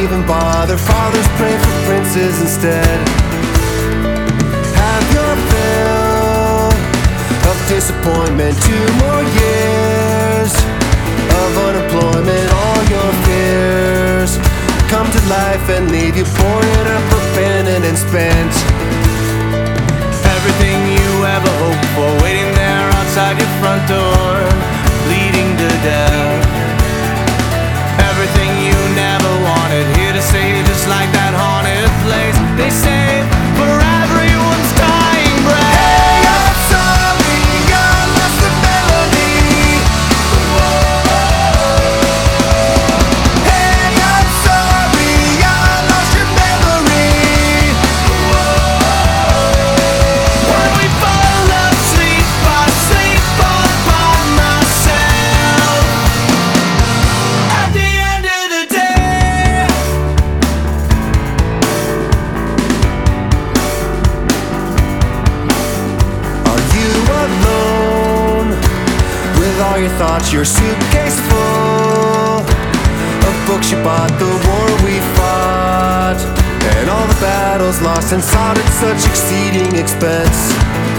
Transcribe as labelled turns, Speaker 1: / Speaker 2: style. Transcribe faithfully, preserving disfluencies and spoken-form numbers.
Speaker 1: even bother. Fathers pray for princes instead. Have your fill of disappointment. Two more years of unemployment. All your fears come to life and leave you boarded up, abandoned and spent.
Speaker 2: Everything you ever hoped for, waiting there outside your front door, bleeding to death. Everything you never wanted, here to stay just like that haunted place. They say for everyone's dying breath.
Speaker 1: Hey, I'm sorry, I lost the melody. Hey, I'm sorry, I lost your memory.
Speaker 2: When we fall asleep, I sleep all by myself. At the end of the day,
Speaker 1: Are you alone with all your thoughts, your suitcase full of books you bought, the war we fought, and all the battles lost and fought at such exceeding expense?